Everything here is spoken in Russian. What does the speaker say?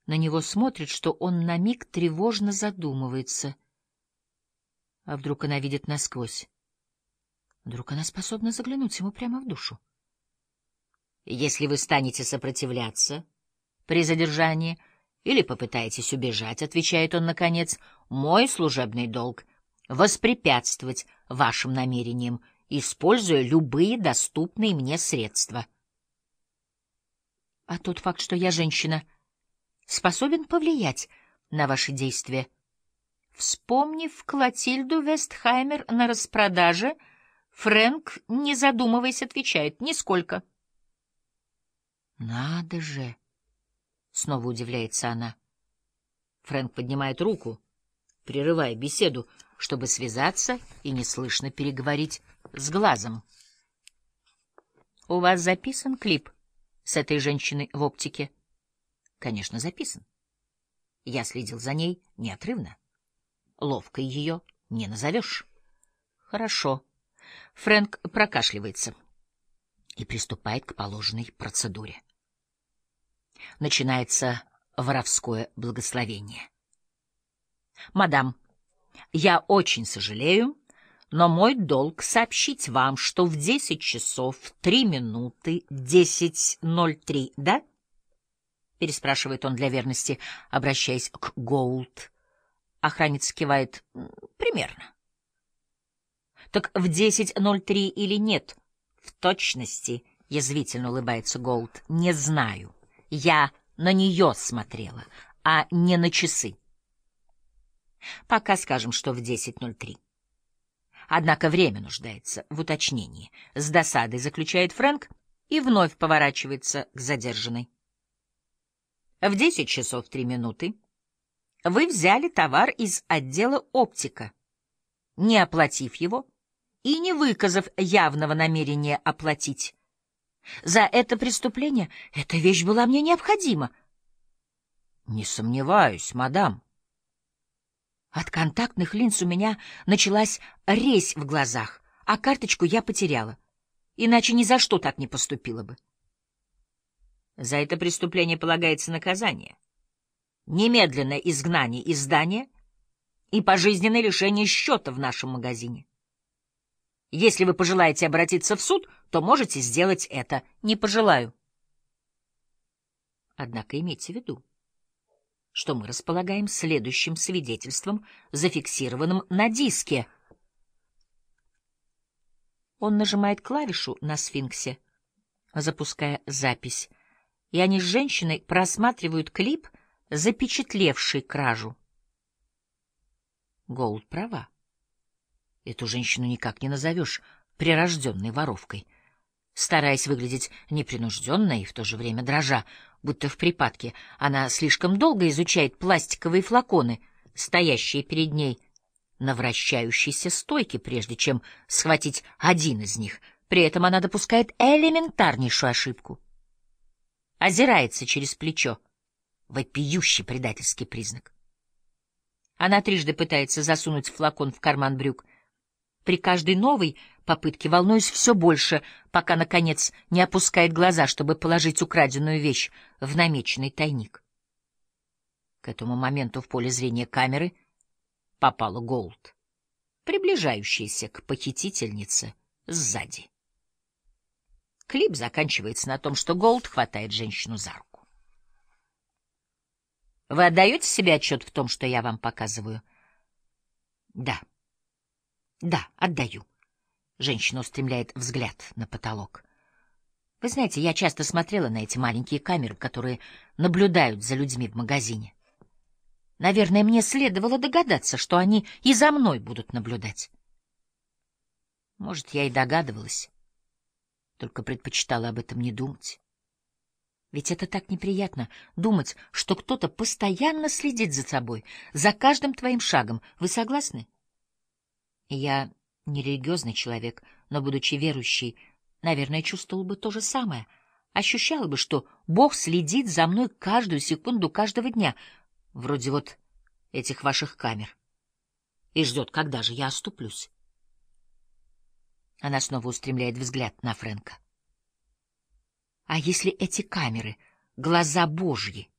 на него смотрит, что он на миг тревожно задумывается. А вдруг она видит насквозь? Вдруг она способна заглянуть ему прямо в душу? Если вы станете сопротивляться при задержании или попытаетесь убежать, — отвечает он наконец, — мой служебный долг — воспрепятствовать вашим намерениям, используя любые доступные мне средства. А тот факт, что я женщина, способен повлиять на ваши действия. Вспомнив Клотильду Вестхаймер на распродаже, Фрэнк, не задумываясь, отвечает: «Нисколько». «Надо же!» — снова удивляется она. Фрэнк поднимает руку, прерывая беседу, чтобы связаться и неслышно переговорить с глазом. «У вас записан клип с этой женщиной в оптике?» «Конечно, записан. Я следил за ней неотрывно. Ловкой ее не назовешь». «Хорошо». Фрэнк прокашливается и приступает к положенной процедуре. Начинается воровское благословение. «Мадам, я очень сожалею, но мой долг сообщить вам, что в 10 часов 3 минуты 10:03, да?» — переспрашивает он для верности, обращаясь к Гоулд. Охранница кивает: «Примерно». «Так в 10:03 или нет?» «В точности», — язвительно улыбается Гоулд, — «не знаю. Я на нее смотрела, а не на часы. Пока скажем, что в 10:03. Однако время нуждается в уточнении». С досадой заключает Фрэнк и вновь поворачивается к задержанной. «В 10 часов 3 минуты вы взяли товар из отдела оптика, не оплатив его и не выказав явного намерения оплатить. За это преступление эта вещь была мне необходима». «Не сомневаюсь, мадам». От контактных линз у меня началась резь в глазах, а карточку я потеряла. Иначе ни за что так не поступила бы. За это преступление полагается наказание. Немедленное изгнание из здания и пожизненное лишение счета в нашем магазине. Если вы пожелаете обратиться в суд, то можете сделать это. Не пожелаю. Однако имейте в виду, что мы располагаем следующим свидетельством, зафиксированным на диске. Он нажимает клавишу на сфинксе, запуская запись, и они с женщиной просматривают клип, запечатлевший кражу. Гоулд права. Эту женщину никак не назовешь прирожденной воровкой. Стараясь выглядеть непринужденно и в то же время дрожа, будто в припадке, она слишком долго изучает пластиковые флаконы, стоящие перед ней на вращающейся стойке, прежде чем схватить один из них. При этом она допускает элементарнейшую ошибку. Озирается через плечо. Вопиющий предательский признак. Она трижды пытается засунуть флакон в карман брюк. При каждой новой попытке волнуюсь все больше, пока, наконец, не опускает глаза, чтобы положить украденную вещь в намеченный тайник. К этому моменту в поле зрения камеры попала Гоулд, приближающаяся к похитительнице сзади. Клип заканчивается на том, что Гоулд хватает женщину за руку. «Вы отдаете себе отчет в том, что я вам показываю?» «Да. Да, отдаю». Женщина устремляет взгляд на потолок. «Вы знаете, я часто смотрела на эти маленькие камеры, которые наблюдают за людьми в магазине. Наверное, мне следовало догадаться, что они и за мной будут наблюдать. Может, я и догадывалась, только предпочитала об этом не думать. Ведь это так неприятно — думать, что кто-то постоянно следит за тобой, за каждым твоим шагом. Вы согласны? Я не религиозный человек, но, будучи верующей, наверное, чувствовал бы то же самое. Ощущала бы, что Бог следит за мной каждую секунду каждого дня, вроде вот этих ваших камер, и ждет, когда же я оступлюсь». Она снова устремляет взгляд на Фрэнка. «А если эти камеры — глаза Божьи,